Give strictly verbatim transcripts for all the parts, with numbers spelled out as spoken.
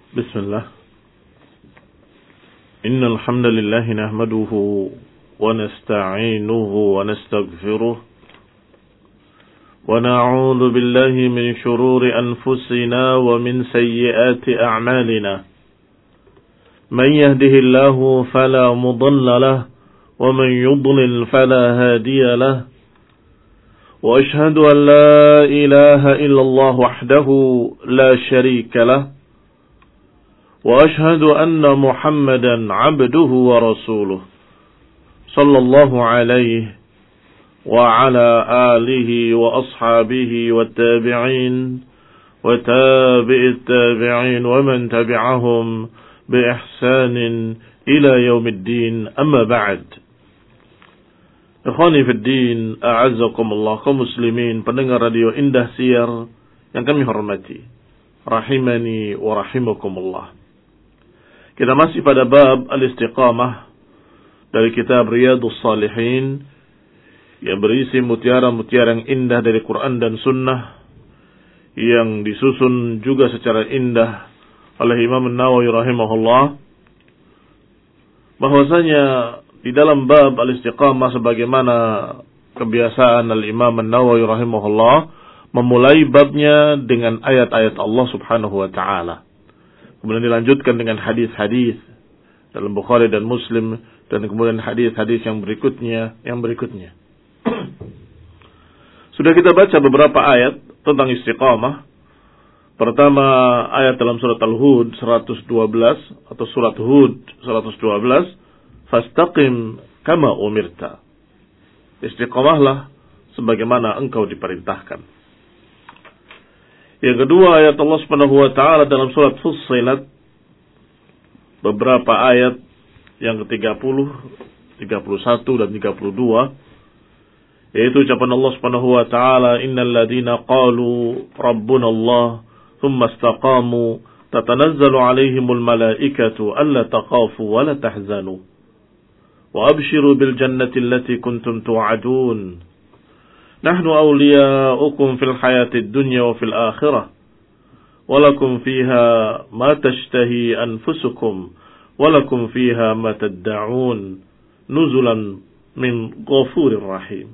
بسم الله إن الحمد لله نحمده ونستعينه ونستغفره ونعوذ بالله من شرور أنفسنا ومن سيئات أعمالنا من يهده الله فلا مضل له ومن يضلل فلا هادي له وأشهد أن لا إله إلا الله وحده لا شريك له وأشهد أن محمدا عبده ورسوله صلى الله عليه وعلى آله وأصحابه والتابعين وتابع التابعين ومن تبعهم بإحسان إلى يوم الدين أما بعد. Ikhwani fi din, a'azzakumullah, kaum muslimin, pendengar radio Indah Siar yang kami hormati, rahimani wa rahimakumullah. Kita masih pada bab al-istiqamah dari kitab Riyadhus Shalihin yang berisi mutiara-mutiara yang indah dari Quran dan Sunnah yang disusun juga secara indah oleh Imam An-Nawawi rahimahullah, bahwasanya di dalam bab al-istiqamah sebagaimana kebiasaan al-Imam An-Nawawi rahimahullah memulai babnya dengan ayat-ayat Allah Subhanahu wa taala. Kemudian dilanjutkan dengan hadis-hadis dalam Bukhari dan Muslim, dan kemudian hadis-hadis yang berikutnya, yang berikutnya. Sudah kita baca beberapa ayat tentang istiqamah. Pertama ayat dalam surat Al-Hud seratus dua belas atau surat Hud seratus dua belas, fastaqim kama umirta. Istiqamahlah sebagaimana engkau diperintahkan. Yang kedua ayat Allah Subhanahu wa taala dalam surat Fussilat, beberapa ayat yang ke tiga puluh, tiga puluh satu dan tiga puluh dua, yaitu ucapan Allah Subhanahu wa taala, innal ladzina qalu rabbuna Allah thumma istaqamu tatanazzalu alaihimul malaikatu alla taqafu wa la tahzanu wa abshiru bil jannati allati kuntum tu'adun. Nahnu awliya'ukum fil hayatid dunya wa fil akhirah walakum fiha ma tashtahi anfusukum walakum fiha ma tadda'un nuzulan min ghafurir rahim.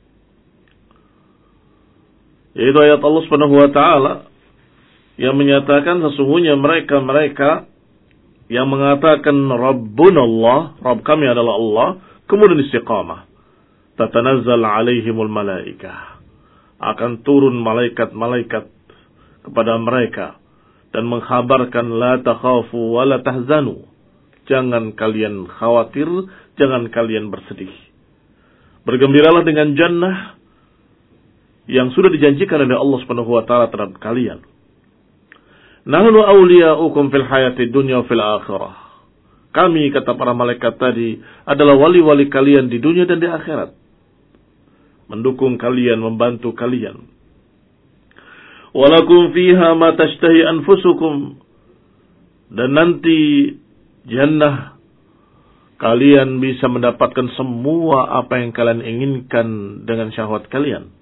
Yaitu ayat Allah Subhanahu wa taala yang menyatakan sesungguhnya mereka-mereka yang mengatakan Rabbuna Allah, Rabb kami adalah Allah, kemudian istiqamah. Tatanazzal alaihimul malaikah, akan turun malaikat-malaikat kepada mereka dan mengkhabarkan la takhafu wa la tahzanu, jangan kalian khawatir, jangan kalian bersedih, bergembiralah dengan jannah yang sudah dijanjikan oleh Allah Subhanahu wa taala terhadap kalian. Nahnu awliya'ukum fil hayatid dunya wa fil akhirah. Kami, kata para malaikat tadi, adalah wali-wali kalian di dunia dan di akhirat, mendukung kalian, membantu kalian. Walakum fiha ma tashtahi anfusukum, dan nanti jannah kalian bisa mendapatkan semua apa yang kalian inginkan dengan syahwat kalian,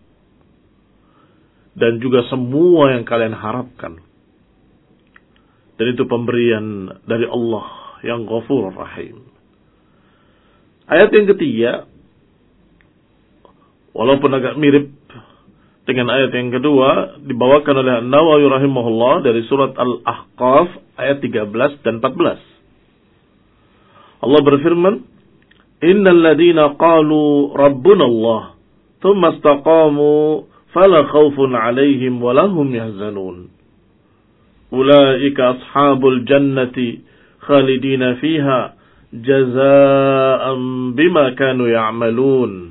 dan juga semua yang kalian harapkan. Dan itu pemberian dari Allah yang Ghafurur Rahim. Ayat yang ketiga, walaupun agak mirip dengan ayat yang kedua, dibawakan oleh An-Nawawi rahimahullah dari surat Al-Ahqaf ayat tiga belas dan empat belas. Allah berfirman, innal ladzina qalu rabbuna Allah thumma istaqamu fala khaufun 'alaihim wa lahum yahzanun. Ulaika ashabul jannati khalidina fiha jazaa'an bima kanu ya'malun.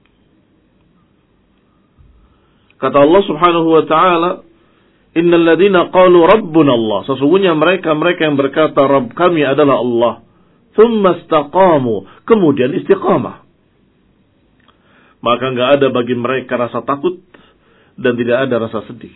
Kata Allah Subhanahu wa taala, innal ladzina qalu rabbuna Allah, sesungguhnya mereka-mereka yang berkata Rabb kami adalah Allah, thumma istaqamu, kemudian istiqamah, maka enggak ada bagi mereka rasa takut dan tidak ada rasa sedih.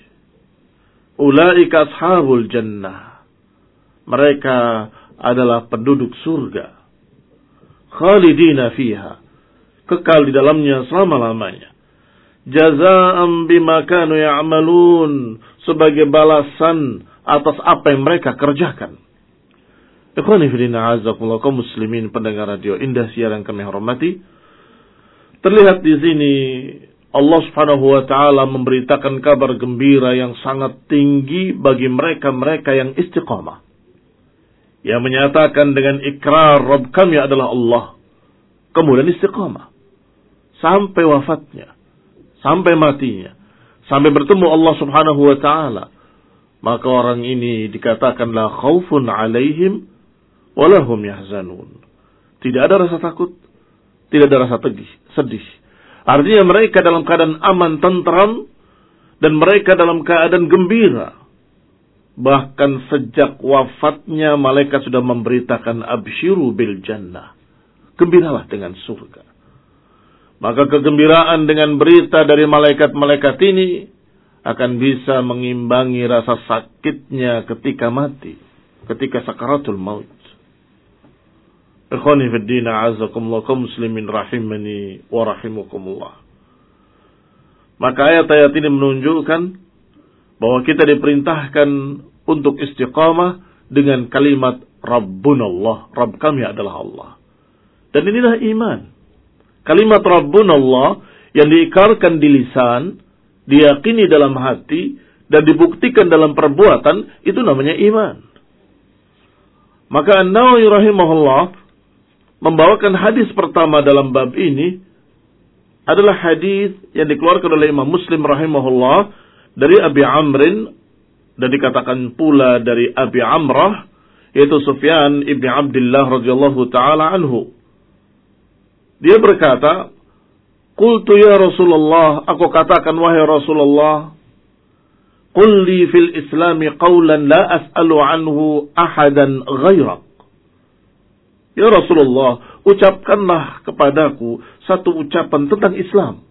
Ulaika ashabul jannah, mereka adalah penduduk surga, khalidina fiha, kekal di dalamnya selama-lamanya. Jazaa'an bima kanu ya'malun, sebagai balasan atas apa yang mereka kerjakan. Ikhwani fillah azakumullah, kaum muslimin pendengar radio Indah siaran kami hormati. Terlihat di sini Allah Subhanahu wa taala memberitakan kabar gembira yang sangat tinggi bagi mereka-mereka yang istiqamah. Yang menyatakan dengan ikrar Rabb kami adalah Allah. Kemudian istiqamah sampai wafatnya, sampai matinya, sampai bertemu Allah Subhanahu wa taala. Maka orang ini dikatakan la khaufun alaihim wa lahum yahzanun. Tidak ada rasa takut, tidak ada rasa tegih, sedih. Artinya mereka dalam keadaan aman, tentram, dan mereka dalam keadaan gembira. Bahkan sejak wafatnya malaikat sudah memberitakan absyiru bil jannah. Gembiralah dengan surga. Maka kegembiraan dengan berita dari malaikat-malaikat ini akan bisa mengimbangi rasa sakitnya ketika mati, ketika sakaratul maut. Ikhwani fid din, a'azzakumullah, kaum muslimin rahimani wa rahimakumullah. Maka ayat-ayat ini menunjukkan bahwa kita diperintahkan untuk istiqamah dengan kalimat Rabbunallah, Rabb kami adalah Allah. Dan inilah iman. Kalimat Rabbunallah yang diikrarkan di lisan, diyakini dalam hati, dan dibuktikan dalam perbuatan, itu namanya iman. Maka An-Nawawi rahimahullah membawakan hadis pertama dalam bab ini adalah hadis yang dikeluarkan oleh Imam Muslim rahimahullah dari Abi Amrin, dan dikatakan pula dari Abi Amrah, yaitu Sufyan ibn Abdullah radhiyallahu ta'ala anhu. Dia berkata, Qultu ya Rasulullah, aku katakan wahai Rasulullah, Qul li fil islami qawlan la as'alu anhu ahadan ghairak. Ya Rasulullah, ucapkanlah kepadaku satu ucapan tentang Islam.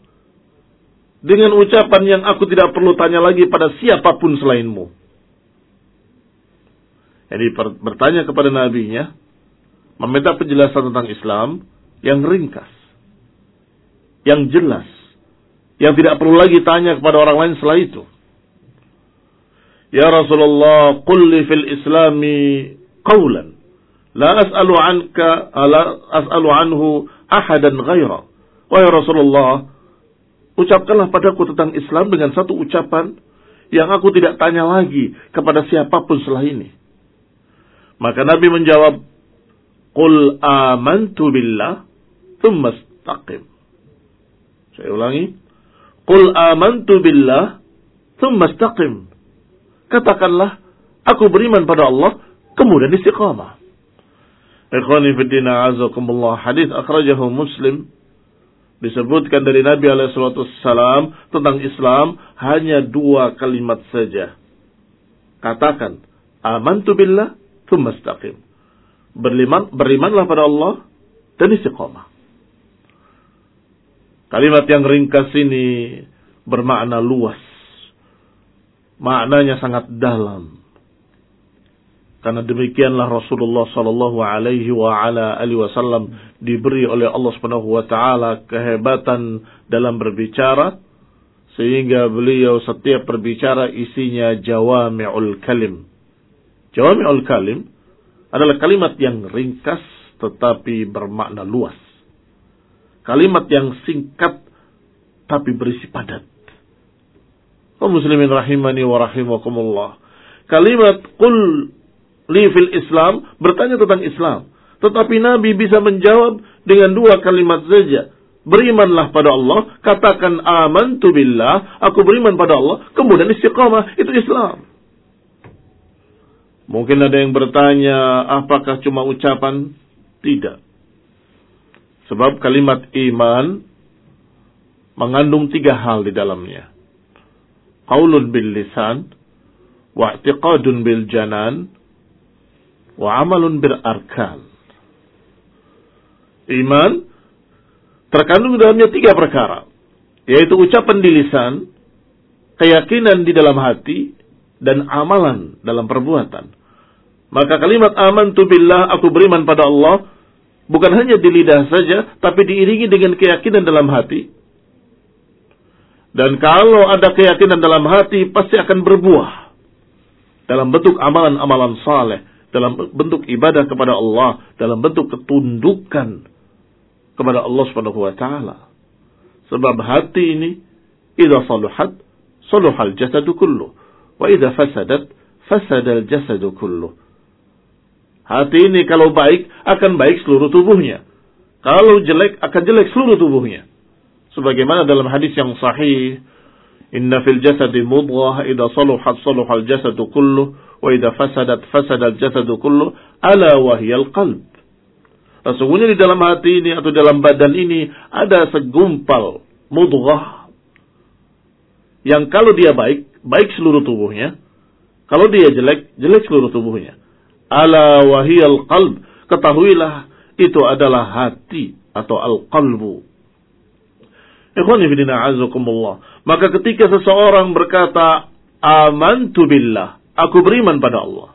Dengan ucapan yang aku tidak perlu tanya lagi pada siapapun selainmu. Jadi bertanya kepada nabinya, meminta penjelasan tentang Islam yang ringkas, yang jelas, yang tidak perlu lagi tanya kepada orang lain setelah itu. Ya Rasulullah, qul li fil islami qawlan la as'alu anka la as'alu anhu ahadan ghaira. Wahai Rasulullah, ucapkanlah padaku tentang Islam dengan satu ucapan yang aku tidak tanya lagi kepada siapapun setelah ini. Maka Nabi menjawab, Qul amantu billah thumma istaqim. Saya ulangi. Qul amantu billah thumma istaqim. Katakanlah, aku beriman pada Allah, kemudian istiqamah. Ikhwani fiddin, a'azakumullah. Hadis akhrajahu Muslim. Disebutkan dari Nabi alaihi salatu wassalam tentang Islam hanya dua kalimat saja. Katakan, amantu billah thumma istaqim. Beriman, berimanlah pada Allah dan istiqamah. Kalimat yang ringkas ini bermakna luas. Maknanya sangat dalam. Karena demikianlah Rasulullah sallallahu alaihi wa ala alihi wasallam diberi oleh Allah Subhanahu wa taala kehebatan dalam berbicara, sehingga beliau setiap berbicara isinya jawami'ul kalim. Jawami'ul kalim adalah kalimat yang ringkas tetapi bermakna luas. Kalimat yang singkat tapi berisi padat. Kaum muslimin rahimani wa rahimakumullah. Kalimat qul li fil Islam bertanya tentang Islam, tetapi Nabi bisa menjawab dengan dua kalimat saja. Berimanlah pada Allah, katakan amantu billah, aku beriman pada Allah, kemudian istiqamah, itu Islam. Mungkin ada yang bertanya, apakah cuma ucapan? Tidak. Sebab kalimat iman mengandung tiga hal di dalamnya. Qaulun bil lisan, wa i'tiqadun bil janan, wa amalun bil arkan. Iman terkandung di dalamnya tiga perkara, yaitu ucapan di lisan, keyakinan di dalam hati, dan amalan dalam perbuatan. Maka kalimat amantu billah, aku beriman pada Allah, bukan hanya di lidah saja, tapi diiringi dengan keyakinan dalam hati. Dan kalau ada keyakinan dalam hati, pasti akan berbuah. dalam bentuk amalan-amalan saleh, dalam bentuk ibadah kepada Allah, dalam bentuk ketundukan kepada Allah Subhanahu wa taala. Sebab hati ini idza saluhat saluhal jasadu kullu wa idza fasadat fasadal jasadu kullu. Hati ini kalau baik akan baik seluruh tubuhnya. Kalau jelek akan jelek seluruh tubuhnya. Sebagaimana dalam hadis yang sahih, inna fil jasadi mudghah idza saluhat saluhal jasadu kullu wa idza fasadat fasadal jasadu kullu ala wa hiyal qalb. Sesungguhnya di dalam hati ini atau dalam badan ini ada segumpal mudghah yang kalau dia baik, baik seluruh tubuhnya. Kalau dia jelek, jelek seluruh tubuhnya. Ala wahiyal qalb, ketahuilah itu adalah hati atau al-qalbu. Ikhwani fillah azakumullah. Maka ketika seseorang berkata amantu billah, aku beriman pada Allah,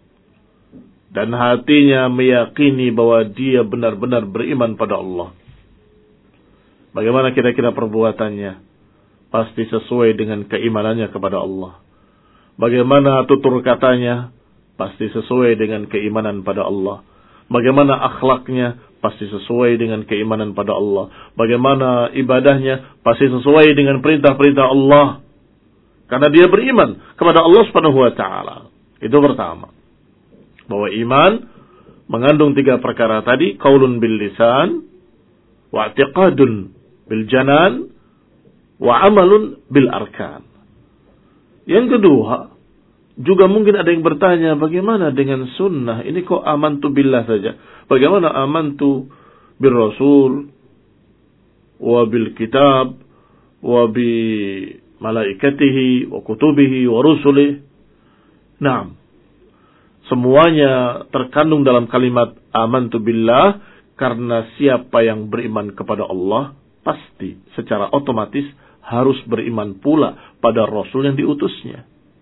dan hatinya meyakini bahwa dia benar-benar beriman pada Allah, bagaimana kira-kira perbuatannya? Pasti sesuai dengan keimanannya kepada Allah. Bagaimana tutur katanya? Pasti sesuai dengan keimanan pada Allah. Bagaimana akhlaknya? Pasti sesuai dengan keimanan pada Allah. Bagaimana ibadahnya? Pasti sesuai dengan perintah-perintah Allah. Karena dia beriman kepada Allah Subhanahu wa taala. Itu pertama. Bahwa iman mengandung tiga perkara tadi, qaulun bil lisan, wa i'tiqadun bil janan, wa amalun bil arkan. Yang kedua, juga mungkin ada yang bertanya, bagaimana dengan sunnah? Ini kok amantu billah saja? Bagaimana amantu bil rasul, wa bil kitab, wa bi malaikatihi, wa kutubihi, wa rusulih? Naam. Semuanya terkandung dalam kalimat amantu billah, karena siapa yang beriman kepada Allah, pasti secara otomatis harus beriman pula pada Rasul yang diutusnya.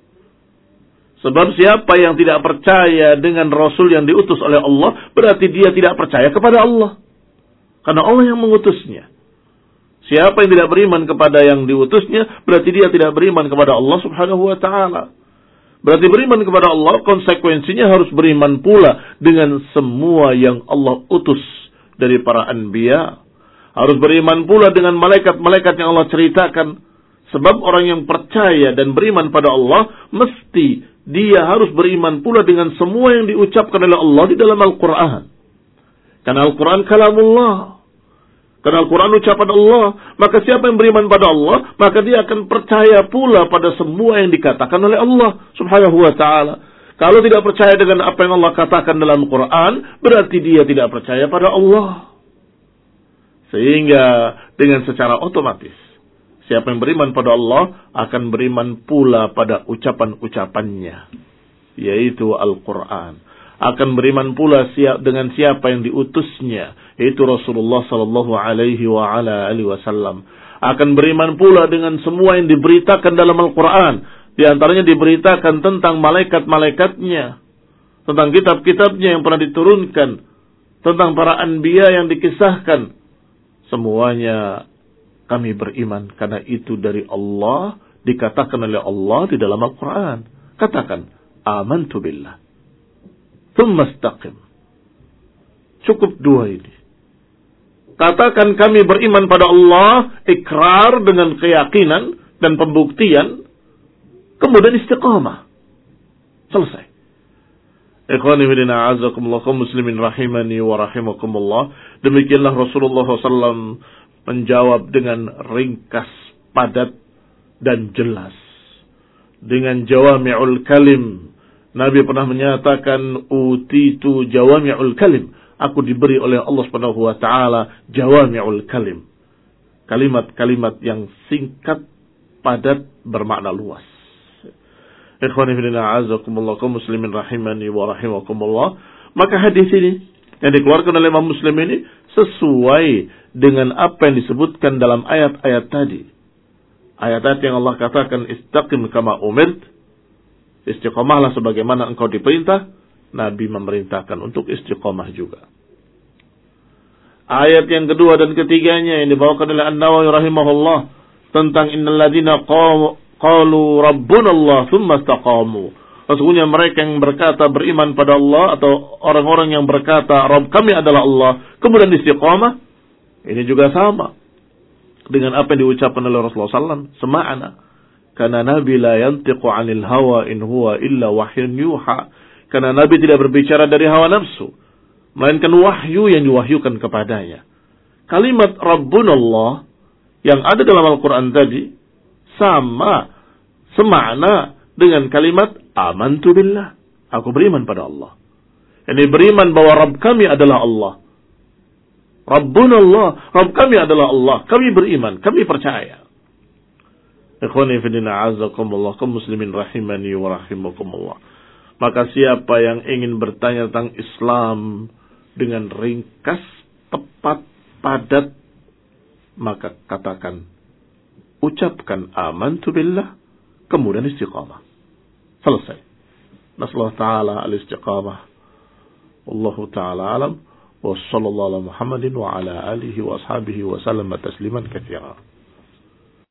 Sebab siapa yang tidak percaya dengan Rasul yang diutus oleh Allah, berarti dia tidak percaya kepada Allah. Karena Allah yang mengutusnya. Siapa yang tidak beriman kepada yang diutusnya, berarti dia tidak beriman kepada Allah Subhanahu wa ta'ala. Berarti beriman kepada Allah, konsekuensinya harus beriman pula dengan semua yang Allah utus dari para anbiya. Harus beriman pula dengan malaikat-malaikat yang Allah ceritakan. Sebab orang yang percaya dan beriman pada Allah, mesti dia harus beriman pula dengan semua yang diucapkan oleh Allah di dalam Al-Quran. Karena Al-Quran kalamullah. Karena Al-Quran ucapan Allah. Maka siapa yang beriman pada Allah, maka dia akan percaya pula pada semua yang dikatakan oleh Allah Subhanahu wa ta'ala. Kalau tidak percaya dengan apa yang Allah katakan dalam Al-Quran, berarti dia tidak percaya pada Allah. Sehingga dengan secara otomatis, siapa yang beriman pada Allah akan beriman pula pada ucapan-ucapannya, yaitu Al-Quran. Akan beriman pula siap dengan siapa yang diutusnya, yaitu Rasulullah sallallahu alaihi wa ala alihi wasallam. Akan beriman pula dengan semua yang diberitakan dalam Al-Quran. Di antaranya diberitakan tentang malaikat-malaikatnya, tentang kitab-kitabnya yang pernah diturunkan, tentang para anbiya yang dikisahkan. Semuanya kami beriman karena itu dari Allah, dikatakan oleh Allah di dalam Al-Quran. Katakan, amantu billah. Tsumma istaqim. Cukup dua ini. Katakan kami beriman pada Allah, ikrar dengan keyakinan dan pembuktian, kemudian istiqamah. Selesai. Ikhwani fillah a'azzakumullah kaum muslimin rahimani wa rahimakumullah. Demikianlah Rasulullah shallallahu alaihi wasallam menjawab dengan ringkas, padat dan jelas. Dengan jawami'ul kalim. Nabi pernah menyatakan utitu jawami'ul kalim. Aku diberi oleh Allah Subhanahu wa taala jawami'ul kalim. Kalimat-kalimat yang singkat, padat, bermakna luas. Ikhwani fillah a'azzakumullah kaum muslimin rahimani wa rahimakumullah. Maka hadis ini yang dikeluarkan oleh Imam Muslim ini sesuai dengan apa yang disebutkan dalam ayat-ayat tadi. Ayat-ayat yang Allah katakan istaqim kama umirt, istiqamahlah sebagaimana engkau diperintah. Nabi memerintahkan untuk istiqamah juga. Ayat yang kedua dan ketiganya yang dibawakan oleh An-Nawawi rahimahullah tentang innal ladzina qalu rabbuna Allah tsumma istaqamu Sesungguhnya mereka yang berkata beriman pada Allah atau orang-orang yang berkata Rabb kami adalah Allah, kemudian istiqamah, ini juga sama dengan apa yang diucapkan oleh Rasulullah sallallahu alaihi wasallam, sema'ana. Karena Nabi la yantiqu 'anil hawa in huwa illa wahyun yuha. Karena Nabi tidak berbicara dari hawa nafsu, melainkan wahyu yang diwahyukan kepadanya. Kalimat Rabbunallah yang ada dalam Al-Quran tadi sama, semakna dengan kalimat amantu billah. Aku beriman pada Allah. Ini beriman bahwa Rabb kami adalah Allah. Rabbunallah, Rabb kami adalah Allah. Kami beriman, kami percaya. Ikhwani fillah a'azzakumullah, kaum muslimin rahimani wa rahimakumullah. Maka siapa yang ingin bertanya tentang Islam dengan ringkas, tepat, padat, maka katakan, ucapkan amantu billah, kemudian istiqamah. Selesai. Nasallahu ta'ala al-istiqamah. Wallahu ta'ala alam. Wa sallallahu ala Muhammadin wa ala alihi wa ashabihi wa sallam tasliman katsira.